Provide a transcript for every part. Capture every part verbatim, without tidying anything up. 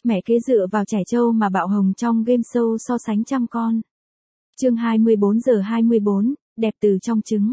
Mẹ kế dựa vào trẻ trâu mà bạo hồng trong game show so sánh trăm con. Chương hai mươi bốn giờ hai mươi bốn, đẹp từ trong trứng.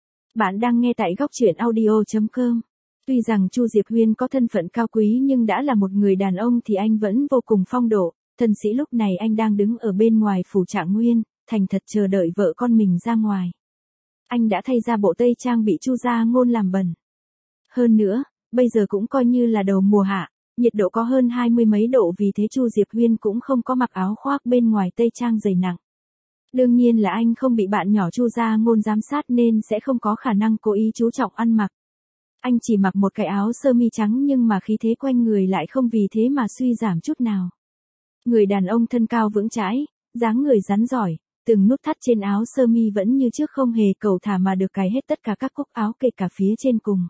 Bạn đang nghe tại góc truyện audio chấm com. Tuy rằng Chu Diệp Huyên có thân phận cao quý nhưng đã là một người đàn ông thì anh vẫn vô cùng phong độ. Thần sĩ lúc này anh đang đứng ở bên ngoài phủ Trạng Nguyên, thành thật chờ đợi vợ con mình ra ngoài. Anh đã thay ra bộ tây trang bị Chu Gia Ngôn làm bẩn. Hơn nữa, bây giờ cũng coi như là đầu mùa hạ, nhiệt độ có hơn hai mươi mấy độ, vì thế Chu Diệp Huyên cũng không có mặc áo khoác bên ngoài tây trang dày nặng. Đương nhiên là anh không bị bạn nhỏ Chu Gia Ngôn giám sát nên sẽ không có khả năng cố ý chú trọng ăn mặc. Anh chỉ mặc một cái áo sơ mi trắng nhưng mà khí thế quanh người lại không vì thế mà suy giảm chút nào. Người đàn ông thân cao vững chãi, dáng người rắn giỏi, từng nút thắt trên áo sơ mi vẫn như trước không hề cầu thả mà được cài hết tất cả các cúc áo kể cả phía trên cùng.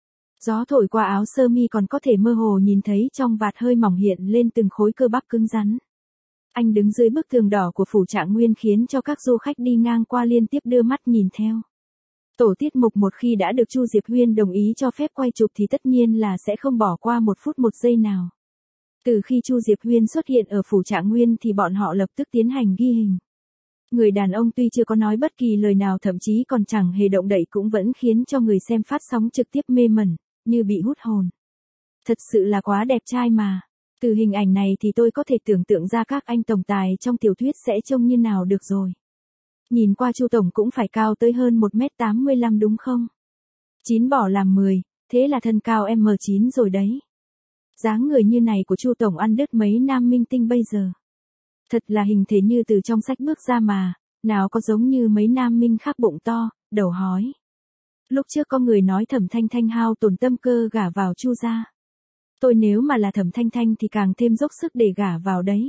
Gió thổi qua áo sơ mi còn có thể mơ hồ nhìn thấy trong vạt hơi mỏng hiện lên từng khối cơ bắp cứng rắn. Anh đứng dưới bức tường đỏ của phủ Trạng Nguyên khiến cho các du khách đi ngang qua liên tiếp đưa mắt nhìn theo. Tổ tiết mục một khi đã được Chu Diệp Huyên đồng ý cho phép quay chụp thì tất nhiên là sẽ không bỏ qua một phút một giây nào. Từ khi Chu Diệp Huyên xuất hiện ở phủ Trạng Nguyên thì bọn họ lập tức tiến hành ghi hình. Người đàn ông tuy chưa có nói bất kỳ lời nào, thậm chí còn chẳng hề động đậy, cũng vẫn khiến cho người xem phát sóng trực tiếp mê mẩn, như bị hút hồn. Thật sự là quá đẹp trai mà. Từ hình ảnh này thì tôi có thể tưởng tượng ra các anh tổng tài trong tiểu thuyết sẽ trông như nào được rồi. Nhìn qua Chu tổng cũng phải cao tới hơn một mét tám mươi lăm đúng không? chín bỏ làm mười, thế là thân cao em chín rồi đấy. Dáng người như này của Chu tổng ăn đứt mấy nam minh tinh bây giờ. Thật là hình thể như từ trong sách bước ra mà, nào có giống như mấy nam minh khác bụng to, đầu hói. Lúc trước có người nói Thẩm Thanh Thanh hao tổn tâm cơ gả vào Chu gia. Tôi nếu mà là Thẩm Thanh Thanh thì càng thêm dốc sức để gả vào đấy.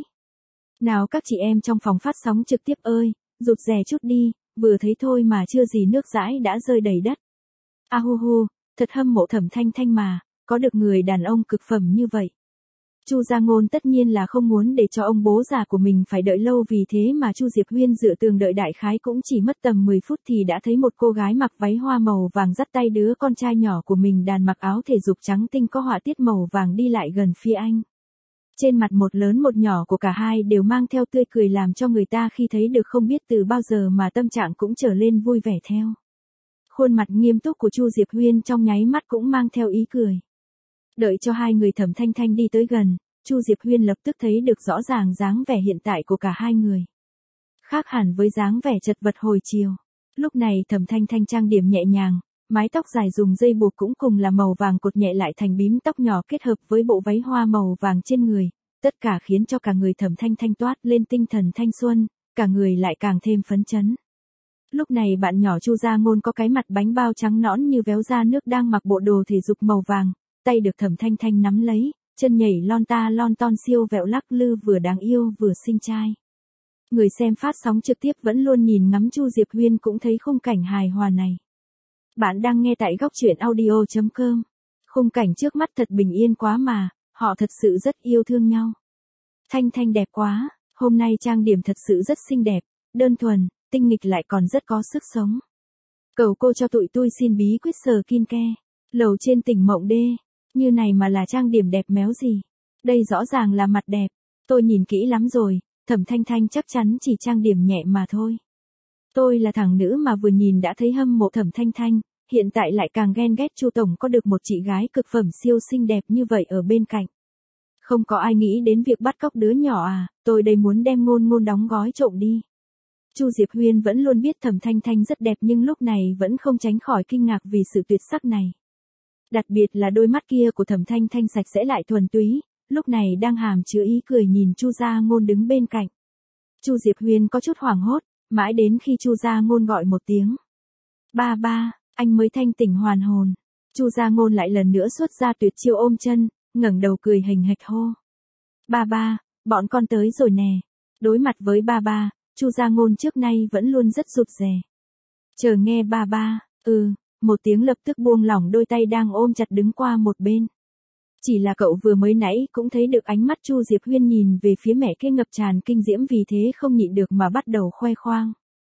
Nào các chị em trong phòng phát sóng trực tiếp ơi, rụt rè chút đi, vừa thấy thôi mà chưa gì nước dãi đã rơi đầy đất. A hu hu, thật hâm mộ Thẩm Thanh Thanh mà, có được người đàn ông cực phẩm như vậy. Chu Gia Ngôn tất nhiên là không muốn để cho ông bố già của mình phải đợi lâu, vì thế mà Chu Diệp Huyên dựa tường đợi đại khái cũng chỉ mất tầm mười phút thì đã thấy một cô gái mặc váy hoa màu vàng dắt tay đứa con trai nhỏ của mình đàn mặc áo thể dục trắng tinh có họa tiết màu vàng đi lại gần phía anh. Trên mặt một lớn một nhỏ của cả hai đều mang theo tươi cười làm cho người ta khi thấy được không biết từ bao giờ mà tâm trạng cũng trở lên vui vẻ theo. Khuôn mặt nghiêm túc của Chu Diệp Huyên trong nháy mắt cũng mang theo ý cười. Đợi cho hai người Thẩm Thanh Thanh đi tới gần, Chu Diệp Huyên lập tức thấy được rõ ràng dáng vẻ hiện tại của cả hai người. Khác hẳn với dáng vẻ chật vật hồi chiều. Lúc này Thẩm Thanh Thanh trang điểm nhẹ nhàng, mái tóc dài dùng dây buộc cũng cùng là màu vàng cột nhẹ lại thành bím tóc nhỏ kết hợp với bộ váy hoa màu vàng trên người, tất cả khiến cho cả người Thẩm Thanh Thanh toát lên tinh thần thanh xuân, cả người lại càng thêm phấn chấn. Lúc này bạn nhỏ Chu Gia Ngôn có cái mặt bánh bao trắng nõn như véo ra nước đang mặc bộ đồ thể dục màu vàng, tay được Thẩm Thanh Thanh nắm lấy, chân nhảy lon ta lon ton siêu vẹo lắc lư, vừa đáng yêu vừa xinh trai. Người xem phát sóng trực tiếp vẫn luôn nhìn ngắm Chu Diệp Huyên cũng thấy khung cảnh hài hòa này. Bạn đang nghe tại góc truyện audio chấm com. Khung cảnh trước mắt thật bình yên quá mà, họ thật sự rất yêu thương nhau. Thanh Thanh đẹp quá, hôm nay trang điểm thật sự rất xinh đẹp, đơn thuần, tinh nghịch lại còn rất có sức sống. Cầu cô cho tụi tôi xin bí quyết sờ kin ke, lầu trên tỉnh Mộng Đê. Như này mà là trang điểm đẹp méo gì. Đây rõ ràng là mặt đẹp. Tôi nhìn kỹ lắm rồi, Thẩm Thanh Thanh chắc chắn chỉ trang điểm nhẹ mà thôi. Tôi là thằng nữ mà vừa nhìn đã thấy hâm mộ Thẩm Thanh Thanh, hiện tại lại càng ghen ghét Chu tổng có được một chị gái cực phẩm siêu xinh đẹp như vậy ở bên cạnh. Không có ai nghĩ đến việc bắt cóc đứa nhỏ à, tôi đây muốn đem Ngôn Ngôn đóng gói trộm đi. Chu Diệp Huyên vẫn luôn biết Thẩm Thanh Thanh rất đẹp nhưng lúc này vẫn không tránh khỏi kinh ngạc vì sự tuyệt sắc này. Đặc biệt là đôi mắt kia của Thẩm Thanh Thanh sạch sẽ lại thuần túy, lúc này đang hàm chứa ý cười nhìn Chu Gia Ngôn đứng bên cạnh. Chu Diệp Huyên có chút hoảng hốt, mãi đến khi Chu Gia Ngôn gọi một tiếng. Ba ba, anh mới thanh tỉnh hoàn hồn. Chu Gia Ngôn lại lần nữa xuất ra tuyệt chiêu ôm chân, ngẩng đầu cười hình hạch hô. Ba ba, bọn con tới rồi nè. Đối mặt với ba ba, Chu Gia Ngôn trước nay vẫn luôn rất rụt rè. Chờ nghe ba ba, ừ. Một tiếng lập tức buông lỏng đôi tay đang ôm chặt đứng qua một bên. Chỉ là cậu vừa mới nãy cũng thấy được ánh mắt Chu Diệp Huyên nhìn về phía mẹ kế ngập tràn kinh diễm, vì thế không nhịn được mà bắt đầu khoe khoang.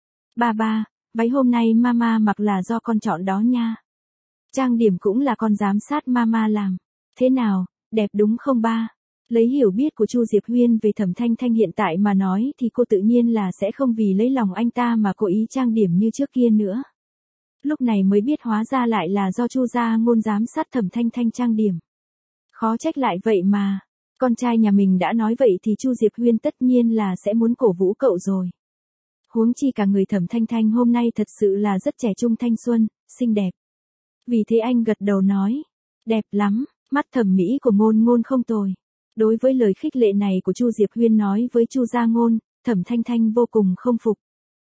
Ba ba, váy hôm nay mama mặc là do con chọn đó nha. Trang điểm cũng là con giám sát mama làm. Thế nào, đẹp đúng không ba? Lấy hiểu biết của Chu Diệp Huyên về Thẩm Thanh Thanh hiện tại mà nói thì cô tự nhiên là sẽ không vì lấy lòng anh ta mà cố ý trang điểm như trước kia nữa. Lúc này mới biết hóa ra lại là do Chu Gia Ngôn giám sát Thẩm Thanh Thanh trang điểm. Khó trách lại vậy mà. Con trai nhà mình đã nói vậy thì Chu Diệp Huyên tất nhiên là sẽ muốn cổ vũ cậu rồi. Huống chi cả người Thẩm Thanh Thanh hôm nay thật sự là rất trẻ trung thanh xuân, xinh đẹp. Vì thế anh gật đầu nói, đẹp lắm, mắt thẩm mỹ của Ngôn Ngôn không tồi. Đối với lời khích lệ này của Chu Diệp Huyên nói với Chu Gia Ngôn, Thẩm Thanh Thanh vô cùng không phục.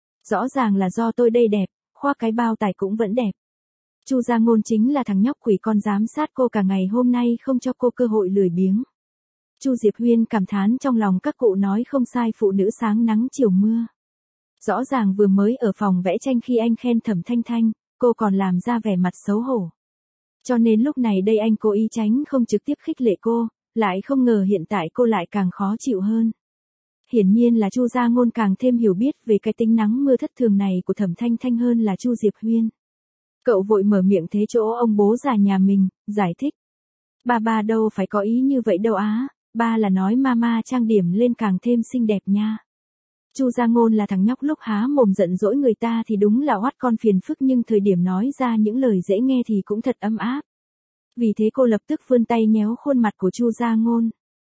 Rõ ràng là do tôi đây đẹp, khoác cái bao tải cũng vẫn đẹp. Chu Gia Ngôn chính là thằng nhóc quỷ con giám sát cô cả ngày hôm nay không cho cô cơ hội lười biếng. Chu Diệp Huyên cảm thán trong lòng các cụ nói không sai, phụ nữ sáng nắng chiều mưa. Rõ ràng vừa mới ở phòng vẽ tranh khi anh khen Thẩm Thanh Thanh, cô còn làm ra vẻ mặt xấu hổ. Cho nên lúc này đây anh cố ý tránh không trực tiếp khích lệ cô, lại không ngờ hiện tại cô lại càng khó chịu hơn. Hiển nhiên là Chu Gia Ngôn càng thêm hiểu biết về cái tính nắng mưa thất thường này của Thẩm Thanh Thanh hơn là Chu Diệp Huyên. Cậu vội mở miệng thế chỗ ông bố già nhà mình, giải thích. Ba ba đâu phải có ý như vậy đâu á, ba là nói mama trang điểm lên càng thêm xinh đẹp nha. Chu Gia Ngôn là thằng nhóc lúc há mồm giận dỗi người ta thì đúng là oát con phiền phức, nhưng thời điểm nói ra những lời dễ nghe thì cũng thật ấm áp. Vì thế cô lập tức vươn tay nhéo khuôn mặt của Chu Gia Ngôn.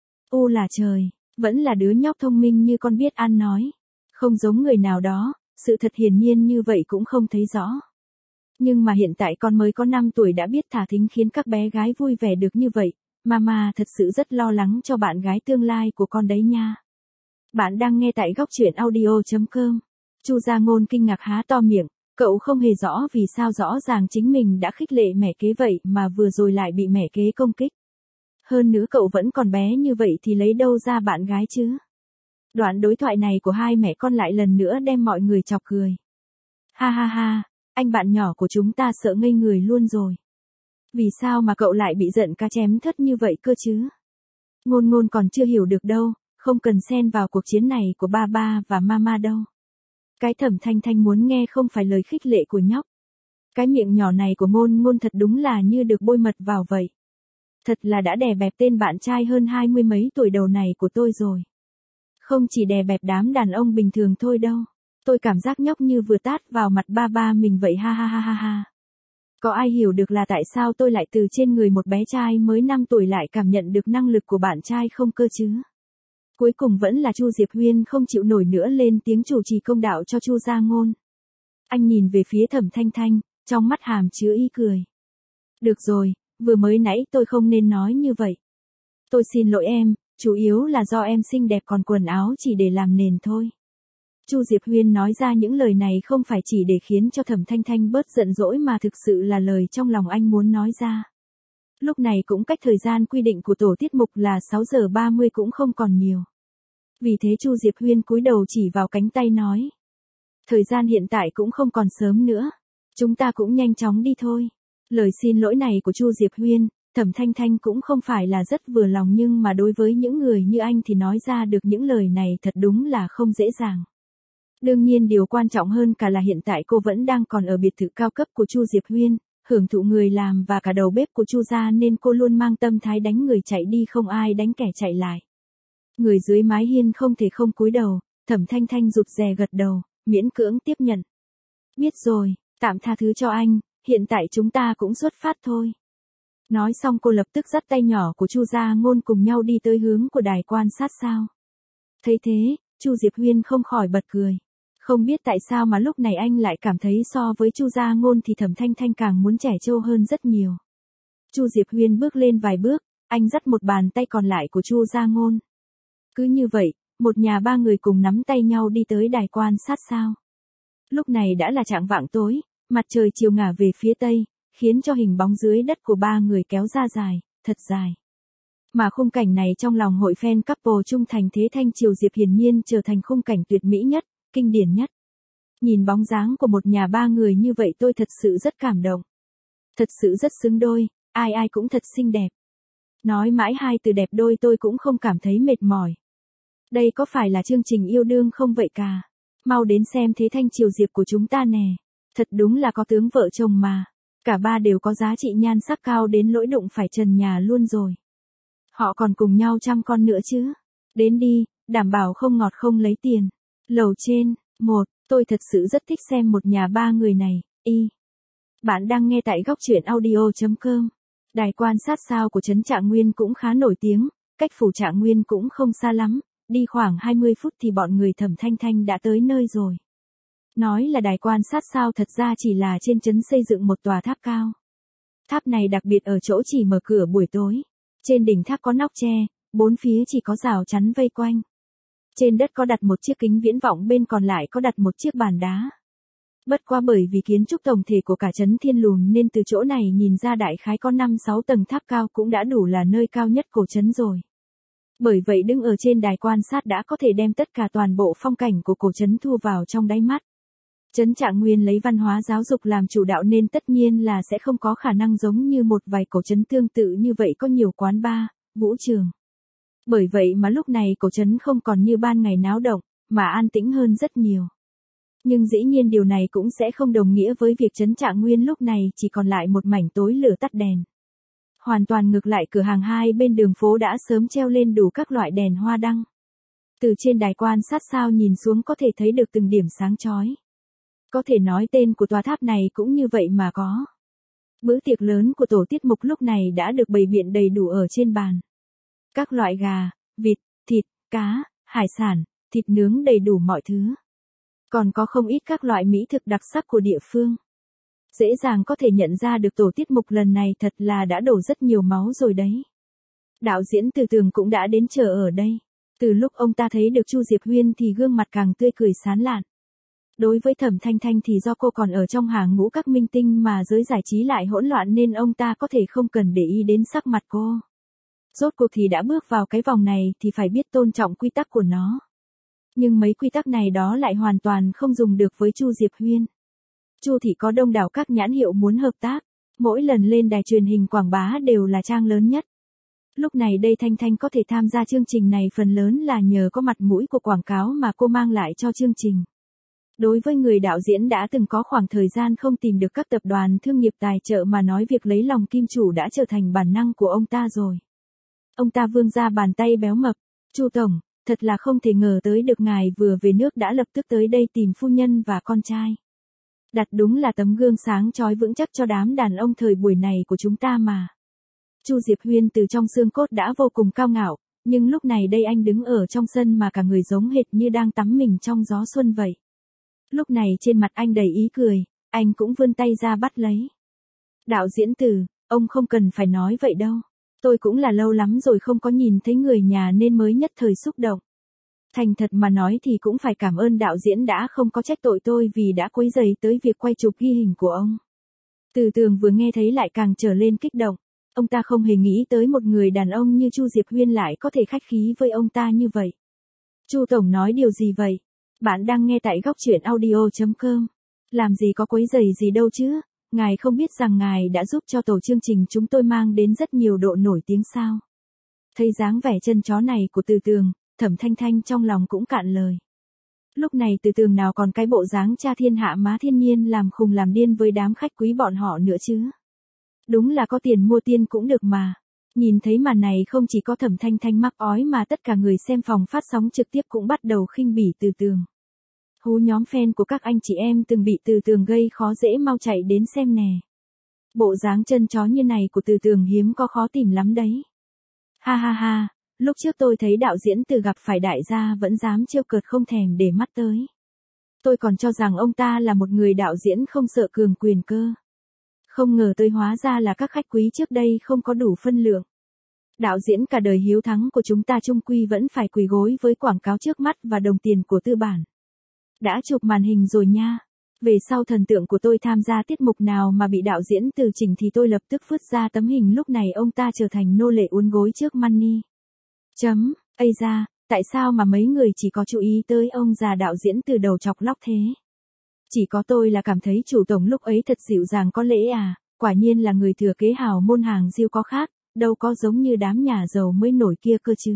U là trời, vẫn là đứa nhóc thông minh như con biết ăn nói. Không giống người nào đó, sự thật hiển nhiên như vậy cũng không thấy rõ. Nhưng mà hiện tại con mới có năm tuổi đã biết thả thính khiến các bé gái vui vẻ được như vậy. Mama thật sự rất lo lắng cho bạn gái tương lai của con đấy nha. Bạn đang nghe tại góc truyện audio chấm com. Chu Gia Ngôn kinh ngạc há to miệng, cậu không hề rõ vì sao rõ ràng chính mình đã khích lệ mẹ kế vậy mà vừa rồi lại bị mẹ kế công kích. Hơn nữa cậu vẫn còn bé như vậy thì lấy đâu ra bạn gái chứ? Đoạn đối thoại này của hai mẹ con lại lần nữa đem mọi người chọc cười. Ha ha ha, anh bạn nhỏ của chúng ta sợ ngây người luôn rồi. Vì sao mà cậu lại bị giận cá chém thất như vậy cơ chứ? Ngôn Ngôn còn chưa hiểu được đâu, không cần xen vào cuộc chiến này của ba ba và mama đâu. Cái Thẩm Thanh Thanh muốn nghe không phải lời khích lệ của nhóc. Cái miệng nhỏ này của Ngôn Ngôn thật đúng là như được bôi mật vào vậy. Thật là đã đè bẹp tên bạn trai hơn hai mươi mấy tuổi đầu này của tôi rồi. Không chỉ đè bẹp đám đàn ông bình thường thôi đâu. Tôi cảm giác nhóc như vừa tát vào mặt ba ba mình vậy, ha ha ha ha ha. Có ai hiểu được là tại sao tôi lại từ trên người một bé trai mới năm tuổi lại cảm nhận được năng lực của bạn trai không cơ chứ? Cuối cùng vẫn là Chu Diệp Huyên không chịu nổi nữa lên tiếng chủ trì công đạo cho Chu Gia Ngôn. Anh nhìn về phía Thẩm Thanh Thanh, trong mắt hàm chứa ý cười. Được rồi, vừa mới nãy tôi không nên nói như vậy. Tôi xin lỗi em, chủ yếu là do em xinh đẹp còn quần áo chỉ để làm nền thôi. Chu Diệp Huyên nói ra những lời này không phải chỉ để khiến cho Thẩm Thanh Thanh bớt giận dỗi mà thực sự là lời trong lòng anh muốn nói ra. Lúc này cũng cách thời gian quy định của tổ tiết mục là sáu giờ ba mươi cũng không còn nhiều. Vì thế Chu Diệp Huyên cúi đầu chỉ vào cánh tay nói. Thời gian hiện tại cũng không còn sớm nữa. Chúng ta cũng nhanh chóng đi thôi. Lời xin lỗi này của Chu Diệp Huyên, Thẩm Thanh Thanh cũng không phải là rất vừa lòng, nhưng mà đối với những người như anh thì nói ra được những lời này thật đúng là không dễ dàng. Đương nhiên điều quan trọng hơn cả là hiện tại cô vẫn đang còn ở biệt thự cao cấp của Chu Diệp Huyên, hưởng thụ người làm và cả đầu bếp của Chu gia, nên cô luôn mang tâm thái đánh người chạy đi không ai đánh kẻ chạy lại. Người dưới mái hiên không thể không cúi đầu, Thẩm Thanh Thanh rụt rè gật đầu, miễn cưỡng tiếp nhận. Biết rồi, tạm tha thứ cho anh, hiện tại chúng ta cũng xuất phát thôi. Nói xong cô lập tức dắt tay nhỏ của Chu Gia Ngôn cùng nhau đi tới hướng của đài quan sát sao. Thấy thế, Chu Diệp Huyên không khỏi bật cười. Không biết tại sao mà lúc này anh lại cảm thấy so với Chu Gia Ngôn thì Thẩm Thanh Thanh càng muốn trẻ trâu hơn rất nhiều. Chu Diệp Huyên bước lên vài bước, anh dắt một bàn tay còn lại của Chu Gia Ngôn. Cứ như vậy, một nhà ba người cùng nắm tay nhau đi tới đài quan sát sao. Lúc này đã là chạng vạng tối, mặt trời chiều ngả về phía tây, khiến cho hình bóng dưới đất của ba người kéo ra dài, thật dài. Mà khung cảnh này trong lòng hội fan couple trung thành Thế Thanh Triều Diệp hiển nhiên trở thành khung cảnh tuyệt mỹ nhất, kinh điển nhất. Nhìn bóng dáng của một nhà ba người như vậy tôi thật sự rất cảm động. Thật sự rất xứng đôi, ai ai cũng thật xinh đẹp. Nói mãi hai từ đẹp đôi tôi cũng không cảm thấy mệt mỏi. Đây có phải là chương trình yêu đương không vậy cả? Mau đến xem Thế Thanh Triều Diệp của chúng ta nè. Thật đúng là có tướng vợ chồng mà. Cả ba đều có giá trị nhan sắc cao đến nỗi đụng phải trần nhà luôn rồi. Họ còn cùng nhau chăm con nữa chứ. Đến đi, đảm bảo không ngọt không lấy tiền. Lầu trên, một, tôi thật sự rất thích xem một nhà ba người này, y. Bạn đang nghe tại góc truyện audio.com. Đài quan sát sao của trấn Trạng Nguyên cũng khá nổi tiếng, cách phủ Trạng Nguyên cũng không xa lắm, đi khoảng hai mươi phút thì bọn người Thẩm Thanh Thanh đã tới nơi rồi. Nói là đài quan sát sao thật ra chỉ là trên trấn xây dựng một tòa tháp cao. Tháp này đặc biệt ở chỗ chỉ mở cửa buổi tối. Trên đỉnh tháp có nóc tre, bốn phía chỉ có rào chắn vây quanh. Trên đất có đặt một chiếc kính viễn vọng, bên còn lại có đặt một chiếc bàn đá. Bất qua bởi vì kiến trúc tổng thể của cả trấn Thiên Lùn nên từ chỗ này nhìn ra đại khái có năm sáu tầng tháp cao cũng đã đủ là nơi cao nhất của trấn rồi. Bởi vậy đứng ở trên đài quan sát đã có thể đem tất cả toàn bộ phong cảnh của cổ trấn thu vào trong đáy mắt. Trấn Trạng Nguyên lấy văn hóa giáo dục làm chủ đạo nên tất nhiên là sẽ không có khả năng giống như một vài cổ trấn tương tự như vậy có nhiều quán bar, vũ trường. Bởi vậy mà lúc này cổ trấn không còn như ban ngày náo động, mà an tĩnh hơn rất nhiều. Nhưng dĩ nhiên điều này cũng sẽ không đồng nghĩa với việc trấn Trạng Nguyên lúc này chỉ còn lại một mảnh tối lửa tắt đèn. Hoàn toàn ngược lại, cửa hàng hai bên đường phố đã sớm treo lên đủ các loại đèn hoa đăng. Từ trên đài quan sát sao nhìn xuống có thể thấy được từng điểm sáng chói. Có thể nói tên của tòa tháp này cũng như vậy mà có. Bữa tiệc lớn của tổ tiết mục lúc này đã được bày biện đầy đủ ở trên bàn. Các loại gà, vịt, thịt, cá, hải sản, thịt nướng đầy đủ mọi thứ. Còn có không ít các loại mỹ thực đặc sắc của địa phương. Dễ dàng có thể nhận ra được tổ tiết mục lần này thật là đã đổ rất nhiều máu rồi đấy. Đạo diễn Từ Tường cũng đã đến chờ ở đây. Từ lúc ông ta thấy được Chu Diệp Huyên thì gương mặt càng tươi cười sán lạn. Đối với Thẩm Thanh Thanh thì do cô còn ở trong hàng ngũ các minh tinh mà giới giải trí lại hỗn loạn nên ông ta có thể không cần để ý đến sắc mặt cô. Rốt cuộc thì đã bước vào cái vòng này thì phải biết tôn trọng quy tắc của nó. Nhưng mấy quy tắc này đó lại hoàn toàn không dùng được với Chu Diệp Huyên. Chu thị có đông đảo các nhãn hiệu muốn hợp tác, mỗi lần lên đài truyền hình quảng bá đều là trang lớn nhất. Lúc này đây Thanh Thanh có thể tham gia chương trình này phần lớn là nhờ có mặt mũi của quảng cáo mà cô mang lại cho chương trình. Đối với người đạo diễn đã từng có khoảng thời gian không tìm được các tập đoàn thương nghiệp tài trợ mà nói việc lấy lòng kim chủ đã trở thành bản năng của ông ta rồi. Ông ta vươn ra bàn tay béo mập, Chu tổng, thật là không thể ngờ tới được ngài vừa về nước đã lập tức tới đây tìm phu nhân và con trai. Đặt đúng là tấm gương sáng chói vững chắc cho đám đàn ông thời buổi này của chúng ta mà. Chu Diệp Huyên từ trong xương cốt đã vô cùng cao ngạo, nhưng lúc này đây anh đứng ở trong sân mà cả người giống hệt như đang tắm mình trong gió xuân vậy. Lúc này trên mặt anh đầy ý cười, anh cũng vươn tay ra bắt lấy. Đạo diễn Từ, ông không cần phải nói vậy đâu. Tôi cũng là lâu lắm rồi không có nhìn thấy người nhà nên mới nhất thời xúc động. Thành thật mà nói thì cũng phải cảm ơn đạo diễn đã không có trách tội tôi vì đã quấy rầy tới việc quay chụp ghi hình của ông. Từ Tường vừa nghe thấy lại càng trở lên kích động. Ông ta không hề nghĩ tới một người đàn ông như Chu Diệp Huyên lại có thể khách khí với ông ta như vậy. Chu tổng nói điều gì vậy? Bạn đang nghe tại góc truyện audio.com. Làm gì có quấy rầy gì đâu chứ, ngài không biết rằng ngài đã giúp cho tổ chương trình chúng tôi mang đến rất nhiều độ nổi tiếng sao. Thấy dáng vẻ chân chó này của Từ Tường, Thẩm Thanh Thanh trong lòng cũng cạn lời. Lúc này Từ Tường nào còn cái bộ dáng cha thiên hạ má thiên nhiên làm khùng làm điên với đám khách quý bọn họ nữa chứ. Đúng là có tiền mua tiên cũng được mà. Nhìn thấy màn này không chỉ có Thẩm Thanh Thanh mắc ói mà tất cả người xem phòng phát sóng trực tiếp cũng bắt đầu khinh bỉ Từ Tường. Hú nhóm fan của các anh chị em từng bị Từ Tường gây khó dễ mau chạy đến xem nè. Bộ dáng chân chó như này của Từ Tường hiếm có khó tìm lắm đấy. Ha ha ha, lúc trước tôi thấy đạo diễn Từ gặp phải đại gia vẫn dám trêu cợt không thèm để mắt tới. Tôi còn cho rằng ông ta là một người đạo diễn không sợ cường quyền cơ. Không ngờ tôi hóa ra là các khách quý trước đây không có đủ phân lượng. Đạo diễn cả đời hiếu thắng của chúng ta chung quy vẫn phải quỳ gối với quảng cáo trước mắt và đồng tiền của tư bản. Đã chụp màn hình rồi nha. Về sau thần tượng của tôi tham gia tiết mục nào mà bị đạo diễn Từ chỉnh thì tôi lập tức vứt ra tấm hình lúc này ông ta trở thành nô lệ uốn gối trước Money. Chấm, ây da, tại sao mà mấy người chỉ có chú ý tới ông già đạo diễn Từ đầu chọc lóc thế? Chỉ có tôi là cảm thấy chủ tổng lúc ấy thật dịu dàng có lễ à, quả nhiên là người thừa kế hào môn hàng diêu có khác, đâu có giống như đám nhà giàu mới nổi kia cơ chứ.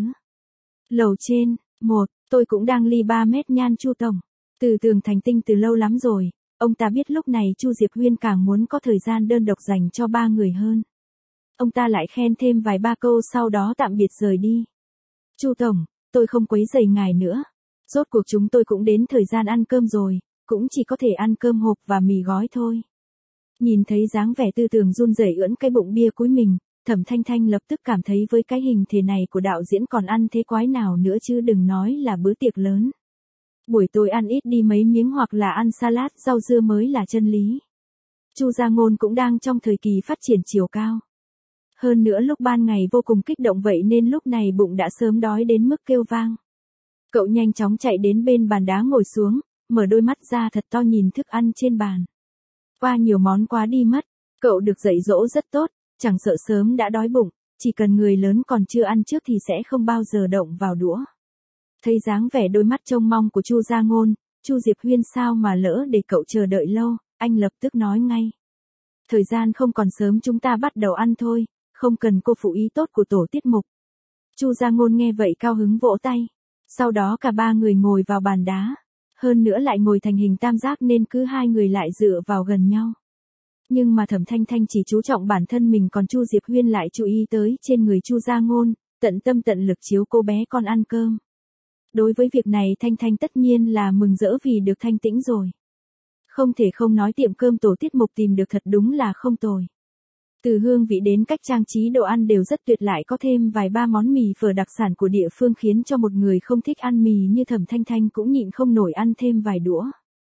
Lầu trên, một, tôi cũng đang ly ba mét nhan Chu tổng. Từ Tường thành tinh từ lâu lắm rồi, ông ta biết lúc này Chu Diệp Huyên càng muốn có thời gian đơn độc dành cho ba người hơn. Ông ta lại khen thêm vài ba câu sau đó tạm biệt rời đi. Chu tổng, tôi không quấy rầy ngài nữa. Rốt cuộc chúng tôi cũng đến thời gian ăn cơm rồi, cũng chỉ có thể ăn cơm hộp và mì gói thôi. Nhìn thấy dáng vẻ tư tưởng run rẩy ưỡn cái bụng bia cuối mình, Thẩm Thanh Thanh lập tức cảm thấy với cái hình thể này của đạo diễn còn ăn thế quái nào nữa chứ đừng nói là bữa tiệc lớn. Buổi tối ăn ít đi mấy miếng hoặc là ăn salad rau dưa mới là chân lý. Chu Gia Ngôn cũng đang trong thời kỳ phát triển chiều cao. Hơn nữa lúc ban ngày vô cùng kích động vậy nên lúc này bụng đã sớm đói đến mức kêu vang. Cậu nhanh chóng chạy đến bên bàn đá ngồi xuống, mở đôi mắt ra thật to nhìn thức ăn trên bàn. Qua nhiều món quá đi mất, cậu được dạy dỗ rất tốt, chẳng sợ sớm đã đói bụng, chỉ cần người lớn còn chưa ăn trước thì sẽ không bao giờ động vào đũa. Thấy dáng vẻ đôi mắt trông mong của Chu Gia Ngôn, Chu Diệp Huyên sao mà lỡ để cậu chờ đợi lâu, anh lập tức nói ngay. Thời gian không còn sớm chúng ta bắt đầu ăn thôi, không cần cô phụ ý tốt của tổ tiết mục. Chu Gia Ngôn nghe vậy cao hứng vỗ tay. Sau đó cả ba người ngồi vào bàn đá. Hơn nữa lại ngồi thành hình tam giác nên cứ hai người lại dựa vào gần nhau. Nhưng mà Thẩm Thanh Thanh chỉ chú trọng bản thân mình còn Chu Diệp Huyên lại chú ý tới trên người Chu Gia Ngôn, tận tâm tận lực chiếu cô bé con ăn cơm. Đối với việc này Thanh Thanh tất nhiên là mừng rỡ vì được thanh tĩnh rồi. Không thể không nói tiệm cơm tổ tiết mục tìm được thật đúng là không tồi. Từ hương vị đến cách trang trí đồ ăn đều rất tuyệt, lại có thêm vài ba món mì phở đặc sản của địa phương khiến cho một người không thích ăn mì như Thẩm Thanh Thanh cũng nhịn không nổi ăn thêm vài đũa.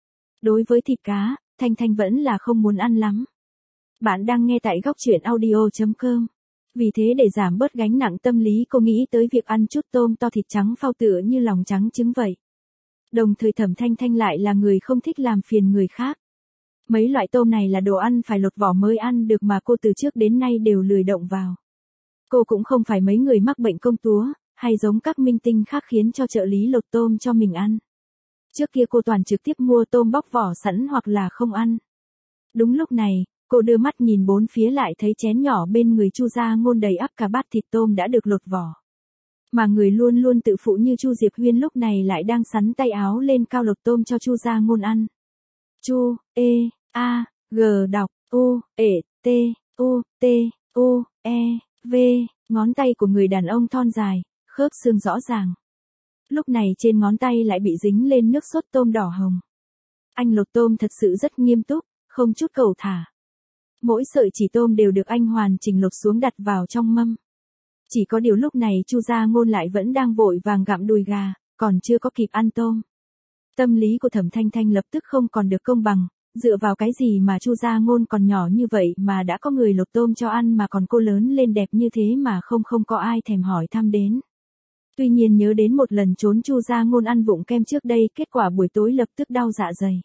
Đối với thịt cá, Thanh Thanh vẫn là không muốn ăn lắm. Bạn đang nghe tại góc truyện audio chấm com. Vì thế để giảm bớt gánh nặng tâm lý cô nghĩ tới việc ăn chút tôm to thịt trắng phao tựa như lòng trắng trứng vậy. Đồng thời Thẩm Thanh Thanh lại là người không thích làm phiền người khác. Mấy loại tôm này là đồ ăn phải lột vỏ mới ăn được mà cô từ trước đến nay đều lười động vào. Cô cũng không phải mấy người mắc bệnh công túa, hay giống các minh tinh khác khiến cho trợ lý lột tôm cho mình ăn. Trước kia cô toàn trực tiếp mua tôm bóc vỏ sẵn hoặc là không ăn. Đúng lúc này, cô đưa mắt nhìn bốn phía lại thấy chén nhỏ bên người Chu Gia Ngôn đầy ắp cả bát thịt tôm đã được lột vỏ. Mà người luôn luôn tự phụ như Chu Diệp Huyên lúc này lại đang xắn tay áo lên cao lột tôm cho Chu Gia Ngôn ăn. Chu, E, A, G đọc, U, E, T, U, T, U, E, V, ngón tay của người đàn ông thon dài, khớp xương rõ ràng. Lúc này trên ngón tay lại bị dính lên nước sốt tôm đỏ hồng. Anh lột tôm thật sự rất nghiêm túc, không chút cẩu thả. Mỗi sợi chỉ tôm đều được anh hoàn chỉnh lột xuống đặt vào trong mâm. Chỉ có điều lúc này Chu Gia Ngôn lại vẫn đang vội vàng gặm đùi gà, còn chưa có kịp ăn tôm. Tâm lý của Thẩm Thanh Thanh lập tức không còn được công bằng, dựa vào cái gì mà Chu Gia Ngôn còn nhỏ như vậy mà đã có người lột tôm cho ăn mà còn cô lớn lên đẹp như thế mà không không có ai thèm hỏi thăm đến. Tuy nhiên nhớ đến một lần trốn Chu Gia Ngôn ăn vụng kem trước đây, kết quả buổi tối lập tức đau dạ dày.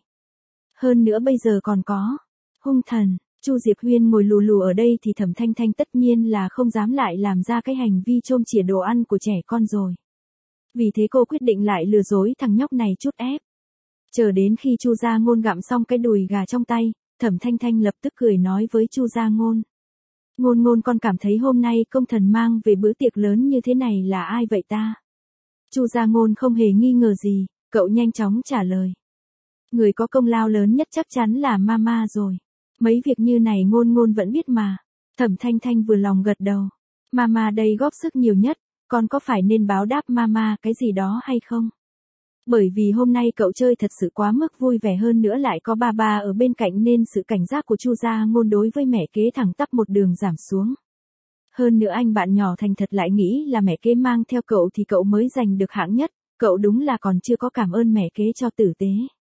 Hơn nữa bây giờ còn có hung thần, Chu Diệp Huyên ngồi lù lù ở đây thì Thẩm Thanh Thanh tất nhiên là không dám lại làm ra cái hành vi trôm chỉa đồ ăn của trẻ con rồi. Vì thế cô quyết định lại lừa dối thằng nhóc này chút ép. Chờ đến khi Chu Gia Ngôn gặm xong cái đùi gà trong tay, Thẩm Thanh Thanh lập tức cười nói với Chu Gia Ngôn. Ngôn ngôn con cảm thấy hôm nay công thần mang về bữa tiệc lớn như thế này là ai vậy ta? Chu Gia Ngôn không hề nghi ngờ gì, cậu nhanh chóng trả lời. Người có công lao lớn nhất chắc chắn là Mama rồi. Mấy việc như này ngôn ngôn vẫn biết mà. Thẩm Thanh Thanh vừa lòng gật đầu. Mama đây góp sức nhiều nhất, con có phải nên báo đáp Mama cái gì đó hay không? Bởi vì hôm nay cậu chơi thật sự quá mức vui vẻ, hơn nữa lại có ba ba ở bên cạnh nên sự cảnh giác của Chu Gia Ngôn đối với mẹ kế thẳng tắp một đường giảm xuống. Hơn nữa anh bạn nhỏ thành thật lại nghĩ là mẹ kế mang theo cậu thì cậu mới giành được hạng nhất, cậu đúng là còn chưa có cảm ơn mẹ kế cho tử tế.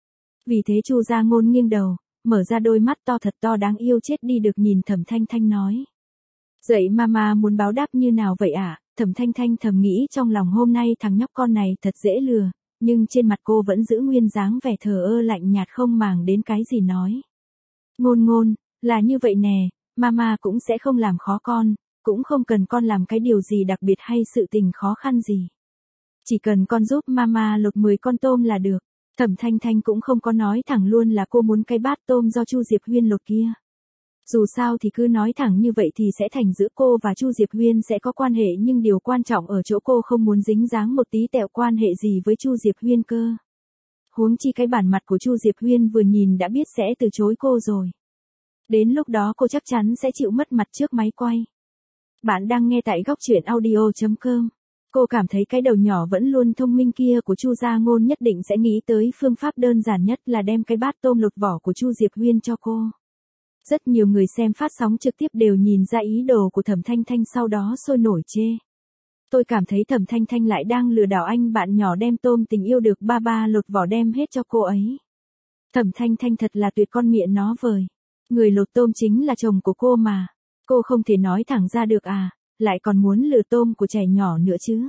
Vì thế Chu Gia Ngôn nghiêng đầu, mở ra đôi mắt to thật to đáng yêu chết đi được nhìn Thẩm Thanh Thanh nói. Dậy Mama muốn báo đáp như nào vậy ạ? À? Thẩm Thanh Thanh thầm nghĩ trong lòng hôm nay thằng nhóc con này thật dễ lừa, nhưng trên mặt cô vẫn giữ nguyên dáng vẻ thờ ơ lạnh nhạt không màng đến cái gì nói. Ngôn ngôn, là như vậy nè, Mama cũng sẽ không làm khó con, cũng không cần con làm cái điều gì đặc biệt hay sự tình khó khăn gì. Chỉ cần con giúp Mama lột mười con tôm là được. Thẩm Thanh Thanh cũng không có nói thẳng luôn là cô muốn cái bát tôm do Chu Diệp Huyên lột kia. Dù sao thì cứ nói thẳng như vậy thì sẽ thành giữa cô và Chu Diệp Huyên sẽ có quan hệ, nhưng điều quan trọng ở chỗ cô không muốn dính dáng một tí tẹo quan hệ gì với Chu Diệp Huyên cơ. Huống chi cái bản mặt của Chu Diệp Huyên vừa nhìn đã biết sẽ từ chối cô rồi. Đến lúc đó cô chắc chắn sẽ chịu mất mặt trước máy quay. Bạn đang nghe tại góc truyện audio chấm com. Cô cảm thấy cái đầu nhỏ vẫn luôn thông minh kia của Chu Gia Ngôn nhất định sẽ nghĩ tới phương pháp đơn giản nhất là đem cái bát tôm lột vỏ của Chu Diệp Huyên cho cô. Rất nhiều người xem phát sóng trực tiếp đều nhìn ra ý đồ của Thẩm Thanh Thanh sau đó sôi nổi chê. Tôi cảm thấy Thẩm Thanh Thanh lại đang lừa đảo anh bạn nhỏ đem tôm tình yêu được ba ba lột vỏ đem hết cho cô ấy. Thẩm Thanh Thanh thật là tuyệt con miệng nó vời. Người lột tôm chính là chồng của cô mà. Cô không thể nói thẳng ra được à, lại còn muốn lừa tôm của trẻ nhỏ nữa chứ.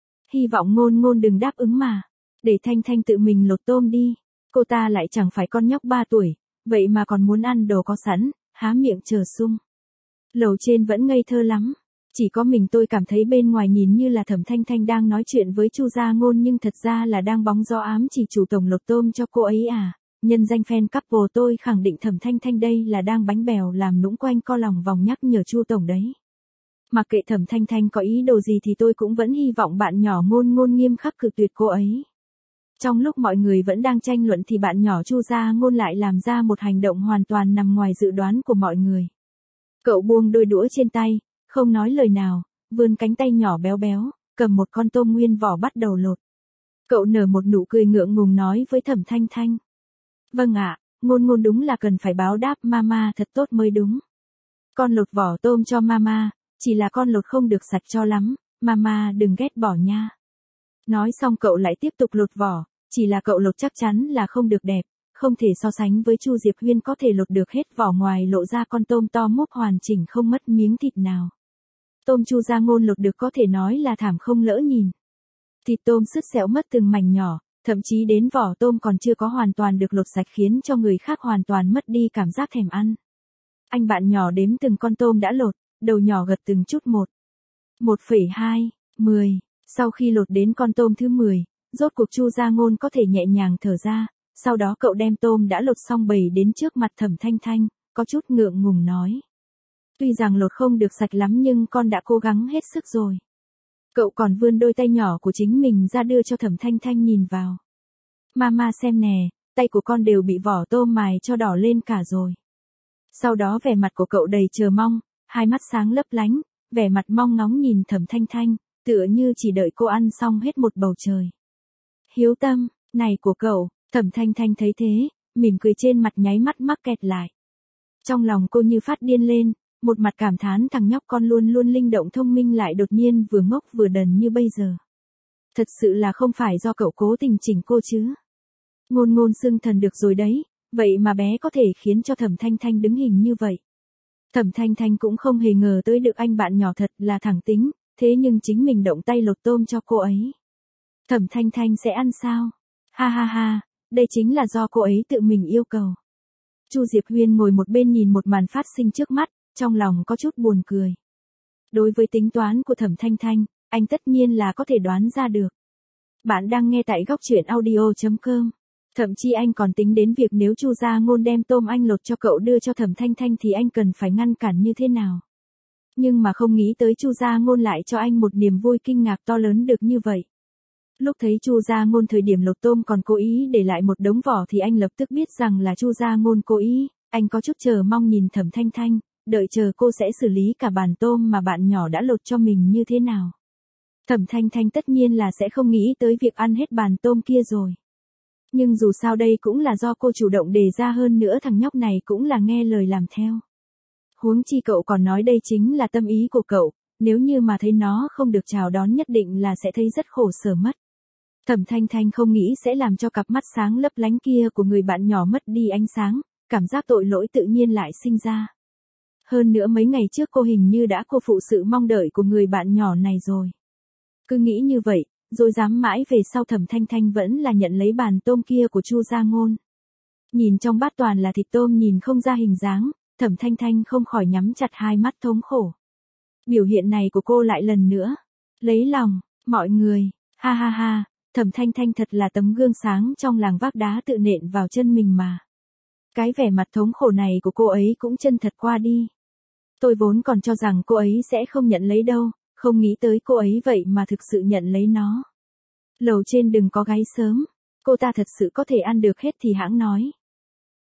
Hy vọng Ngôn Ngôn đừng đáp ứng mà. Để Thanh Thanh tự mình lột tôm đi. Cô ta lại chẳng phải con nhóc ba tuổi, vậy mà còn muốn ăn đồ có sẵn, há miệng chờ sung. Lầu trên vẫn ngây thơ lắm. Chỉ có mình tôi cảm thấy bên ngoài nhìn như là Thẩm Thanh Thanh đang nói chuyện với Chu Gia Ngôn nhưng thật ra là đang bóng gió ám chỉ chủ tổng lột tôm cho cô ấy à. Nhân danh fan couple tôi khẳng định Thẩm Thanh Thanh đây là đang bánh bèo làm nũng quanh co lòng vòng nhắc nhở Chu tổng đấy. Mặc kệ Thẩm Thanh Thanh có ý đồ gì thì tôi cũng vẫn hy vọng bạn nhỏ Ngôn Ngôn nghiêm khắc cự tuyệt cô ấy. Trong lúc mọi người vẫn đang tranh luận thì bạn nhỏ Chu Gia Ngôn lại làm ra một hành động hoàn toàn nằm ngoài dự đoán của mọi người. Cậu buông đôi đũa trên tay, không nói lời nào, vươn cánh tay nhỏ béo béo, cầm một con tôm nguyên vỏ bắt đầu lột. Cậu nở một nụ cười ngượng ngùng nói với Thẩm Thanh Thanh. Vâng ạ, Ngôn Ngôn đúng là cần phải báo đáp mama thật tốt mới đúng. Con lột vỏ tôm cho mama, chỉ là con lột không được sạch cho lắm, mama đừng ghét bỏ nha. Nói xong cậu lại tiếp tục lột vỏ, chỉ là cậu lột chắc chắn là không được đẹp, không thể so sánh với Chu Diệp Huyên có thể lột được hết vỏ ngoài lộ ra con tôm to múp hoàn chỉnh không mất miếng thịt nào. Tôm Chu Gia Ngôn lột được có thể nói là thảm không lỡ nhìn. Thịt tôm sứt sẹo mất từng mảnh nhỏ. Thậm chí đến vỏ tôm còn chưa có hoàn toàn được lột sạch khiến cho người khác hoàn toàn mất đi cảm giác thèm ăn. Anh bạn nhỏ đếm từng con tôm đã lột, đầu nhỏ gật từng chút một. một phẩy hai, mười, sau khi lột đến con tôm thứ mười, rốt cuộc Chu Gia Ngôn có thể nhẹ nhàng thở ra, sau đó cậu đem tôm đã lột xong bày đến trước mặt Thẩm Thanh Thanh, có chút ngượng ngùng nói. Tuy rằng lột không được sạch lắm nhưng con đã cố gắng hết sức rồi. Cậu còn vươn đôi tay nhỏ của chính mình ra đưa cho Thẩm Thanh Thanh nhìn vào. Mama xem nè, tay của con đều bị vỏ tôm mài cho đỏ lên cả rồi. Sau đó vẻ mặt của cậu đầy chờ mong, hai mắt sáng lấp lánh, vẻ mặt mong ngóng nhìn Thẩm Thanh Thanh, tựa như chỉ đợi cô ăn xong hết một bầu trời. Hiếu tâm, này của cậu, Thẩm Thanh Thanh thấy thế, mỉm cười trên mặt nháy mắt mắc kẹt lại. Trong lòng cô như phát điên lên. Một mặt cảm thán thằng nhóc con luôn luôn linh động thông minh lại đột nhiên vừa ngốc vừa đần như bây giờ. Thật sự là không phải do cậu cố tình chỉnh cô chứ. Ngôn Ngôn xưng thần được rồi đấy, vậy mà bé có thể khiến cho Thẩm Thanh Thanh đứng hình như vậy. Thẩm Thanh Thanh cũng không hề ngờ tới được anh bạn nhỏ thật là thẳng tính, thế nhưng chính mình động tay lột tôm cho cô ấy. Thẩm Thanh Thanh sẽ ăn sao? Ha ha ha, đây chính là do cô ấy tự mình yêu cầu. Chu Diệp Huyên ngồi một bên nhìn một màn phát sinh trước mắt. Trong lòng có chút buồn cười. Đối với tính toán của Thẩm Thanh Thanh, anh tất nhiên là có thể đoán ra được. Bạn đang nghe tại góc truyện audio chấm com. Thậm chí anh còn tính đến việc nếu Chu Gia Ngôn đem tôm anh lột cho cậu đưa cho Thẩm Thanh Thanh thì anh cần phải ngăn cản như thế nào. Nhưng mà không nghĩ tới Chu Gia Ngôn lại cho anh một niềm vui kinh ngạc to lớn được như vậy. Lúc thấy Chu Gia Ngôn thời điểm lột tôm còn cố ý để lại một đống vỏ thì anh lập tức biết rằng là Chu Gia Ngôn cố ý, anh có chút chờ mong nhìn Thẩm Thanh Thanh. Đợi chờ cô sẽ xử lý cả bàn tôm mà bạn nhỏ đã lột cho mình như thế nào. Thẩm Thanh Thanh tất nhiên là sẽ không nghĩ tới việc ăn hết bàn tôm kia rồi. Nhưng dù sao đây cũng là do cô chủ động đề ra hơn nữa thằng nhóc này cũng là nghe lời làm theo. Huống chi cậu còn nói đây chính là tâm ý của cậu, nếu như mà thấy nó không được chào đón nhất định là sẽ thấy rất khổ sở mất. Thẩm Thanh Thanh không nghĩ sẽ làm cho cặp mắt sáng lấp lánh kia của người bạn nhỏ mất đi ánh sáng, cảm giác tội lỗi tự nhiên lại sinh ra. Hơn nữa mấy ngày trước cô hình như đã cô phụ sự mong đợi của người bạn nhỏ này rồi. Cứ nghĩ như vậy, rồi dám mãi về sau Thẩm Thanh Thanh vẫn là nhận lấy bàn tôm kia của Chu Gia Ngôn. Nhìn trong bát toàn là thịt tôm nhìn không ra hình dáng, Thẩm Thanh Thanh không khỏi nhắm chặt hai mắt thống khổ. Biểu hiện này của cô lại lần nữa. Lấy lòng, mọi người, ha ha ha, Thẩm Thanh Thanh thật là tấm gương sáng trong làng vác đá tự nện vào chân mình mà. Cái vẻ mặt thống khổ này của cô ấy cũng chân thật qua đi. Tôi vốn còn cho rằng cô ấy sẽ không nhận lấy đâu, không nghĩ tới cô ấy vậy mà thực sự nhận lấy nó. Lầu trên đừng có gáy sớm, cô ta thật sự có thể ăn được hết thì hãng nói.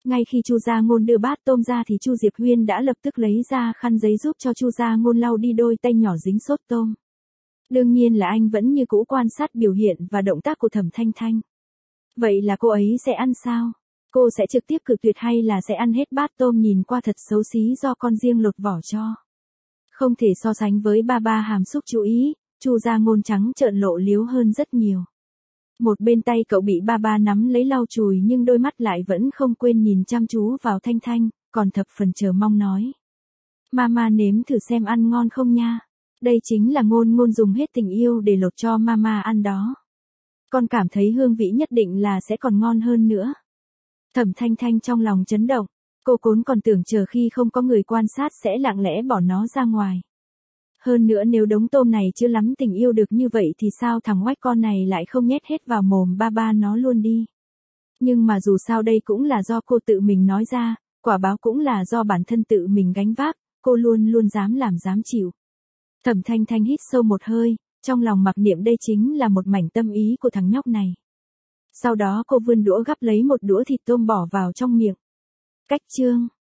Ngay khi Chu Gia Ngôn đưa bát tôm ra thì Chu Diệp Huyên đã lập tức lấy ra khăn giấy giúp cho Chu Gia Ngôn lau đi đôi tay nhỏ dính sốt tôm. Đương nhiên là anh vẫn như cũ quan sát biểu hiện và động tác của Thẩm Thanh Thanh. Vậy là cô ấy sẽ ăn sao? Cô sẽ trực tiếp cự tuyệt hay là sẽ ăn hết bát tôm nhìn qua thật xấu xí do con riêng lột vỏ cho? Không thể so sánh với ba ba hàm xúc chú ý, Chu Gia Ngôn trắng trợn lộ liếu hơn rất nhiều. Một bên tay cậu bị ba ba nắm lấy lau chùi nhưng đôi mắt lại vẫn không quên nhìn chăm chú vào Thanh Thanh, còn thập phần chờ mong nói. Mama nếm thử xem ăn ngon không nha. Đây chính là Ngôn Ngôn dùng hết tình yêu để lột cho mama ăn đó. Con cảm thấy hương vị nhất định là sẽ còn ngon hơn nữa. Thẩm Thanh Thanh trong lòng chấn động, cô Cốn còn tưởng chờ khi không có người quan sát sẽ lặng lẽ bỏ nó ra ngoài. Hơn nữa nếu đống tôm này chưa lắm tình yêu được như vậy thì sao thằng oách con này lại không nhét hết vào mồm ba ba nó luôn đi. Nhưng mà dù sao đây cũng là do cô tự mình nói ra, quả báo cũng là do bản thân tự mình gánh vác, cô luôn luôn dám làm dám chịu. Thẩm Thanh Thanh hít sâu một hơi, trong lòng mặc niệm đây chính là một mảnh tâm ý của thằng nhóc này. Sau đó cô vươn đũa gắp lấy một đũa thịt tôm bỏ vào trong miệng. Cách chương